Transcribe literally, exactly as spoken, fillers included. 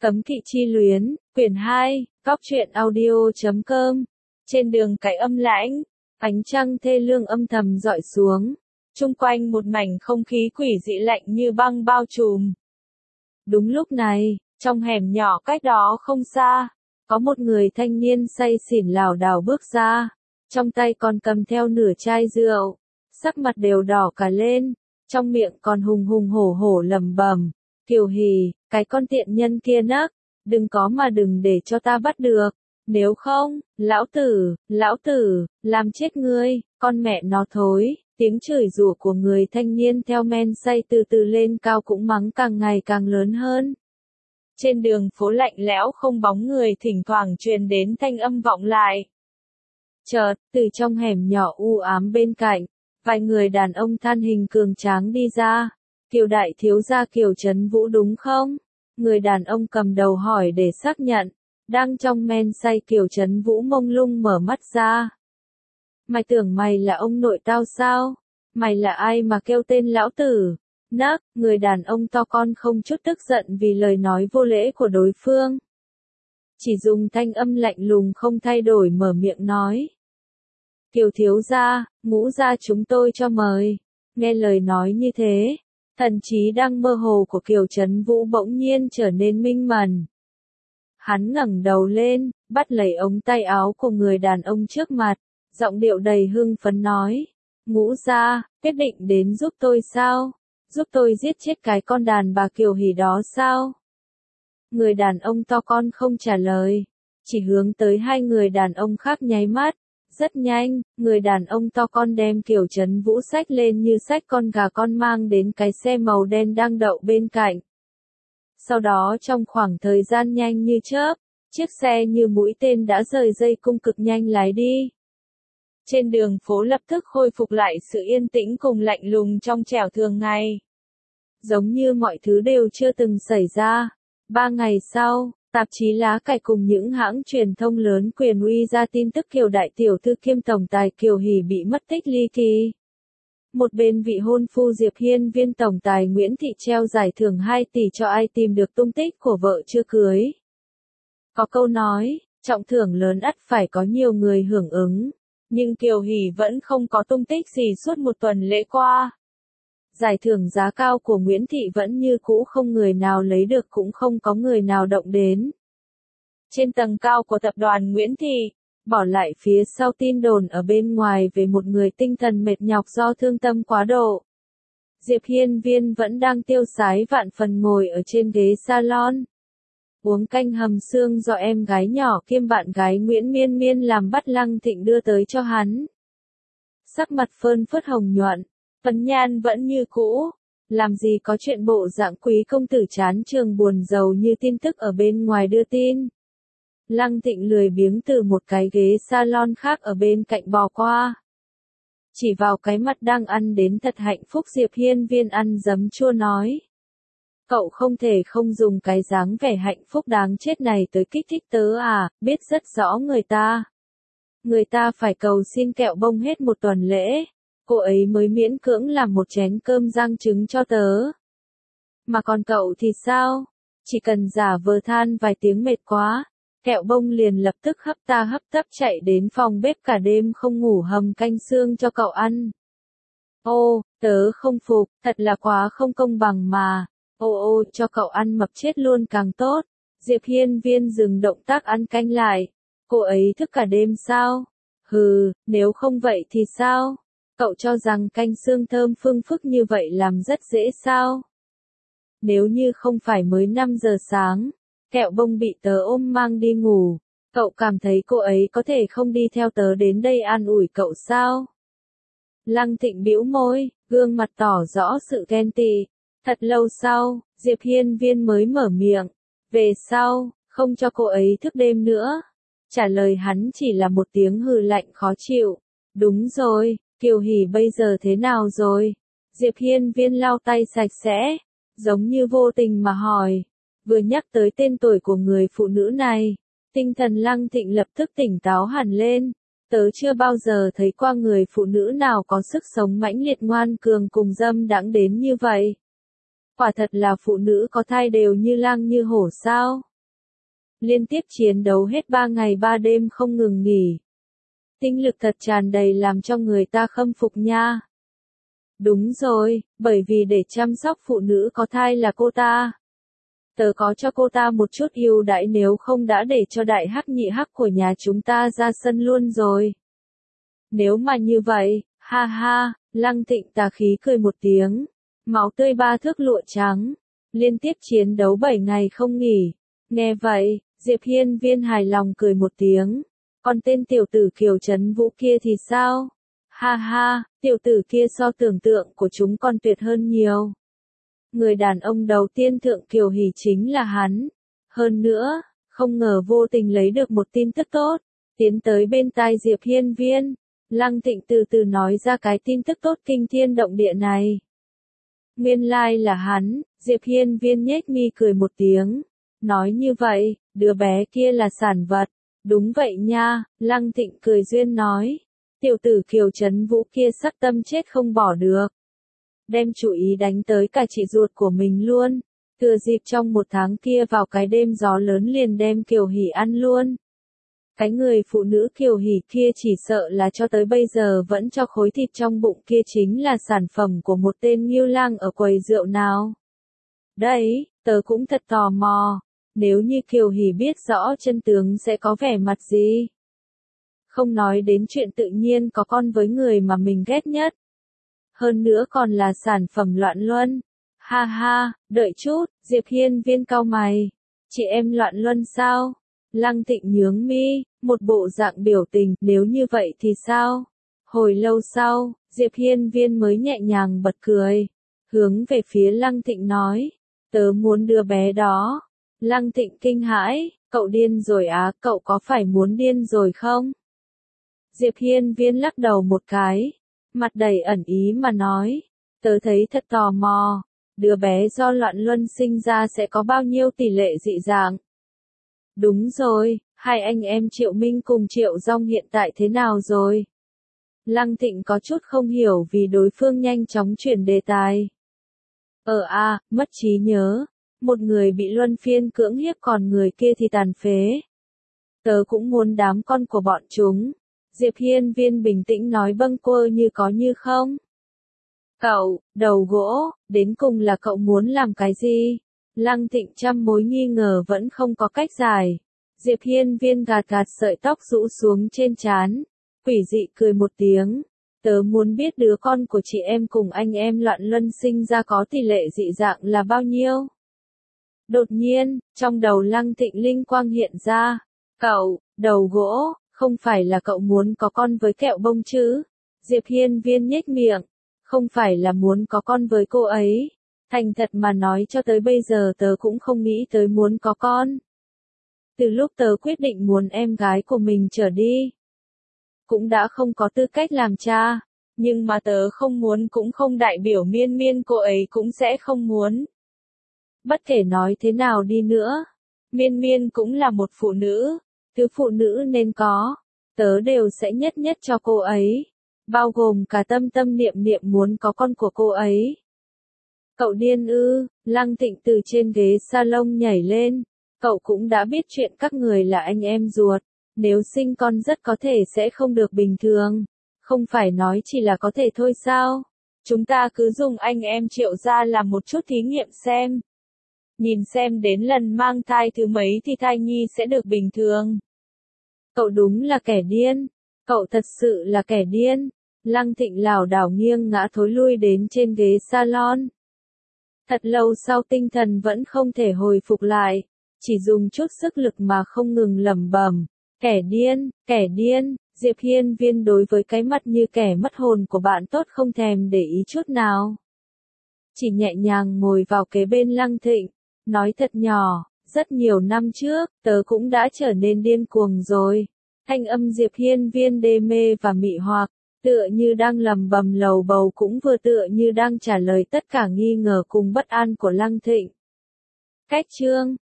Cấm kỵ chi luyến, quyển hai, góc truyện audio chấm com. Trên đường cái âm lãnh, ánh trăng thê lương âm thầm dọi xuống, chung quanh một mảnh không khí quỷ dị lạnh như băng bao trùm. Đúng lúc này, trong hẻm nhỏ cách đó không xa, có một người thanh niên say xỉn lảo đảo bước ra, trong tay còn cầm theo nửa chai rượu, sắc mặt đều đỏ cả lên, trong miệng còn hùng hùng hổ hổ lẩm bẩm, Kiều Hỉ, cái con tiện nhân kia nấc, đừng có mà đừng để cho ta bắt được, nếu không, lão tử, lão tử, làm chết ngươi, con mẹ nó thối. Tiếng chửi rủa của người thanh niên theo men say từ từ lên cao cũng mắng càng ngày càng lớn hơn. Trên đường phố lạnh lẽo không bóng người thỉnh thoảng truyền đến thanh âm vọng lại. Chợt, từ trong hẻm nhỏ u ám bên cạnh, vài người đàn ông than hình cường tráng đi ra. Kiều đại thiếu gia Kiều Trấn Vũ đúng không? Người đàn ông cầm đầu hỏi để xác nhận. Đang trong men say Kiều Trấn Vũ mông lung mở mắt ra. Mày tưởng mày là ông nội tao sao? Mày là ai mà kêu tên lão tử? Nấc, người đàn ông to con không chút tức giận vì lời nói vô lễ của đối phương. Chỉ dùng thanh âm lạnh lùng không thay đổi mở miệng nói. Kiều thiếu gia, Ngũ gia chúng tôi cho mời. Nghe lời nói như thế, thần trí đang mơ hồ của Kiều Trấn Vũ bỗng nhiên trở nên minh mẫn. Hắn ngẩng đầu lên, bắt lấy ống tay áo của người đàn ông trước mặt, giọng điệu đầy hưng phấn nói. Ngũ gia, quyết định đến giúp tôi sao? Giúp tôi giết chết cái con đàn bà Kiều Hỉ đó sao? Người đàn ông to con không trả lời, chỉ hướng tới hai người đàn ông khác nháy mắt. Rất nhanh, người đàn ông to con đem Kiều Trấn Vũ xách lên như xách con gà con mang đến cái xe màu đen đang đậu bên cạnh. Sau đó trong khoảng thời gian nhanh như chớp, chiếc xe như mũi tên đã rời dây cung cực nhanh lái đi. Trên đường phố lập tức khôi phục lại sự yên tĩnh cùng lạnh lùng trong trẻo thường ngày. Giống như mọi thứ đều chưa từng xảy ra. Ba ngày sau, tạp chí Lá Cải cùng những hãng truyền thông lớn quyền uy ra tin tức Kiều đại tiểu thư kiêm tổng tài Kiều Hỉ bị mất tích ly kỳ. Một bên vị hôn phu Diệp Hiên Viên tổng tài Nguyễn Thị treo giải thưởng hai tỷ cho ai tìm được tung tích của vợ chưa cưới. Có câu nói, trọng thưởng lớn ắt phải có nhiều người hưởng ứng. Nhưng Kiều Hỉ vẫn không có tung tích gì suốt một tuần lễ qua. Giải thưởng giá cao của Nguyễn Thị vẫn như cũ không người nào lấy được cũng không có người nào động đến. Trên tầng cao của tập đoàn Nguyễn Thị, bỏ lại phía sau tin đồn ở bên ngoài về một người tinh thần mệt nhọc do thương tâm quá độ. Diệp Hiên Viên vẫn đang tiêu sái vạn phần ngồi ở trên ghế salon. Uống canh hầm xương do em gái nhỏ kiêm bạn gái Nguyễn Miên Miên làm bắt Lăng Thịnh đưa tới cho hắn. Sắc mặt phơn phớt hồng nhuận, phấn nhan vẫn như cũ, làm gì có chuyện bộ dạng quý công tử chán trường buồn rầu như tin tức ở bên ngoài đưa tin. Lăng Thịnh lười biếng từ một cái ghế salon khác ở bên cạnh bò qua. Chỉ vào cái mặt đang ăn đến thật hạnh phúc Diệp Hiên Viên ăn giấm chua nói. Cậu không thể không dùng cái dáng vẻ hạnh phúc đáng chết này tới kích thích tớ à, biết rất rõ người ta. Người ta phải cầu xin kẹo bông hết một tuần lễ, cô ấy mới miễn cưỡng làm một chén cơm rang trứng cho tớ. Mà còn cậu thì sao? Chỉ cần giả vờ than vài tiếng mệt quá, kẹo bông liền lập tức hấp ta hấp tấp chạy đến phòng bếp cả đêm không ngủ hầm canh xương cho cậu ăn. Ô, tớ không phục, thật là quá không công bằng mà. Ô ô, cho cậu ăn mập chết luôn càng tốt. Diệp Hiên Viên dừng động tác ăn canh lại. Cô ấy thức cả đêm sao? Hừ, nếu không vậy thì sao? Cậu cho rằng canh xương thơm phương phức như vậy làm rất dễ sao? Nếu như không phải mới năm giờ sáng, kẹo bông bị tớ ôm mang đi ngủ, cậu cảm thấy cô ấy có thể không đi theo tớ đến đây an ủi cậu sao? Lăng Thịnh bĩu môi, gương mặt tỏ rõ sự ghen tị. Thật lâu sau, Diệp Hiên Viên mới mở miệng. Về sau, không cho cô ấy thức đêm nữa. Trả lời hắn chỉ là một tiếng hừ lạnh khó chịu. Đúng rồi, Kiều Hỉ bây giờ thế nào rồi? Diệp Hiên Viên lau tay sạch sẽ, giống như vô tình mà hỏi. Vừa nhắc tới tên tuổi của người phụ nữ này, tinh thần Lăng Thịnh lập tức tỉnh táo hẳn lên. Tớ chưa bao giờ thấy qua người phụ nữ nào có sức sống mãnh liệt ngoan cường cùng dâm đãng đến như vậy. Quả thật là phụ nữ có thai đều như lang như hổ sao? liên tiếp chiến đấu hết ba ngày ba đêm không ngừng nghỉ. Tinh lực thật tràn đầy làm cho người ta khâm phục nha. Đúng rồi, bởi vì để chăm sóc phụ nữ có thai là cô ta. Tớ có cho cô ta một chút ưu đãi, nếu không đã để cho đại hắc nhị hắc của nhà chúng ta ra sân luôn rồi. Nếu mà như vậy, ha ha, Lăng Thịnh tà khí cười một tiếng. Máu tươi ba thước lụa trắng. Liên tiếp chiến đấu bảy ngày không nghỉ. Nghe vậy, Diệp Hiên Viên hài lòng cười một tiếng. Còn tên tiểu tử Kiều Trấn Vũ kia thì sao? Ha ha, tiểu tử kia so tưởng tượng của chúng còn tuyệt hơn nhiều. Người đàn ông đầu tiên thượng Kiều Hỷ chính là hắn. Hơn nữa, không ngờ vô tình lấy được một tin tức tốt. Tiến tới bên tai Diệp Hiên Viên, Lăng Thịnh từ từ nói ra cái tin tức tốt kinh thiên động địa này. Nguyên lai là hắn. Diệp Hiên Viên nhếch mi cười một tiếng. Nói như vậy, đứa bé kia là sản vật. Đúng vậy nha, Lăng Thịnh cười duyên nói. Tiểu tử Kiều Trấn Vũ kia sắc tâm chết không bỏ được. Đem chủ ý đánh tới cả chị ruột của mình luôn. Thừa dịp trong một tháng kia vào cái đêm gió lớn liền đem Kiều Hỷ ăn luôn. Cái người phụ nữ Kiều Hỷ kia chỉ sợ là cho tới bây giờ vẫn cho khối thịt trong bụng kia chính là sản phẩm của một tên Ngưu Lang ở quầy rượu nào. Đấy, tớ cũng thật tò mò. Nếu như Kiều Hỷ biết rõ chân tướng sẽ có vẻ mặt gì? Không nói đến chuyện tự nhiên có con với người mà mình ghét nhất. Hơn nữa còn là sản phẩm loạn luân. Ha ha, đợi chút, Diệp Hiên Viên cau mày. Chị em loạn luân sao? Lăng Thịnh nhướng mi, một bộ dạng biểu tình, nếu như vậy thì sao? Hồi lâu sau, Diệp Hiên Viên mới nhẹ nhàng bật cười. Hướng về phía Lăng Thịnh nói, tớ muốn đứa bé đó. Lăng Thịnh kinh hãi, cậu điên rồi á, cậu có phải muốn điên rồi không? Diệp Hiên Viên lắc đầu một cái, mặt đầy ẩn ý mà nói, tớ thấy thật tò mò, đứa bé do loạn luân sinh ra sẽ có bao nhiêu tỷ lệ dị dạng? Đúng rồi, hai anh em Triệu Minh cùng Triệu Dung hiện tại thế nào rồi? Lăng Thịnh có chút không hiểu vì đối phương nhanh chóng chuyển đề tài. Ờ a, mất trí nhớ. Một người bị luân phiên cưỡng hiếp còn người kia thì tàn phế. Tớ cũng muốn đám con của bọn chúng. Diệp Hiên Viên bình tĩnh nói bâng quơ như có như không. Cậu, đầu gỗ, đến cùng là cậu muốn làm cái gì? Lăng Thịnh trăm mối nghi ngờ vẫn không có cách giải. Diệp Hiên Viên gạt gạt sợi tóc rũ xuống trên trán. Quỷ dị cười một tiếng. Tớ muốn biết đứa con của chị em cùng anh em loạn luân sinh ra có tỷ lệ dị dạng là bao nhiêu? Đột nhiên, trong đầu Lăng Thịnh linh quang hiện ra. Cậu, đầu gỗ, không phải là cậu muốn có con với kẹo bông chứ? Diệp Hiên Viên nhếch miệng. Không phải là muốn có con với cô ấy. Thành thật mà nói cho tới bây giờ tớ cũng không nghĩ tới muốn có con. Từ lúc tớ quyết định muốn em gái của mình trở đi, cũng đã không có tư cách làm cha. Nhưng mà tớ không muốn cũng không đại biểu Miên Miên cô ấy cũng sẽ không muốn. Bất kể nói thế nào đi nữa, Miên Miên cũng là một phụ nữ, thứ phụ nữ nên có, tớ đều sẽ nhất nhất cho cô ấy, bao gồm cả tâm tâm niệm niệm muốn có con của cô ấy. Cậu điên ư? Lăng Thịnh từ trên ghế salon nhảy lên, cậu cũng đã biết chuyện các người là anh em ruột, nếu sinh con rất có thể sẽ không được bình thường, không phải nói chỉ là có thể thôi sao? Chúng ta cứ dùng anh em Triệu gia làm một chút thí nghiệm xem. Nhìn xem đến lần mang thai thứ mấy thì thai nhi sẽ được bình thường. Cậu đúng là kẻ điên. Cậu thật sự là kẻ điên. Lăng Thịnh lảo đảo nghiêng ngã thối lui đến trên ghế salon. Thật lâu sau tinh thần vẫn không thể hồi phục lại. Chỉ dùng chút sức lực mà không ngừng lẩm bẩm. Kẻ điên, kẻ điên. Diệp Hiên Viên đối với cái mặt như kẻ mất hồn của bạn tốt không thèm để ý chút nào. Chỉ nhẹ nhàng ngồi vào kế bên Lăng Thịnh. Nói thật nhỏ, rất nhiều năm trước, tớ cũng đã trở nên điên cuồng rồi. Thanh âm Diệp Hiên Viên đê mê và mị hoặc, tựa như đang lầm bầm lầu bầu cũng vừa tựa như đang trả lời tất cả nghi ngờ cùng bất an của Lăng Thịnh. Cách chương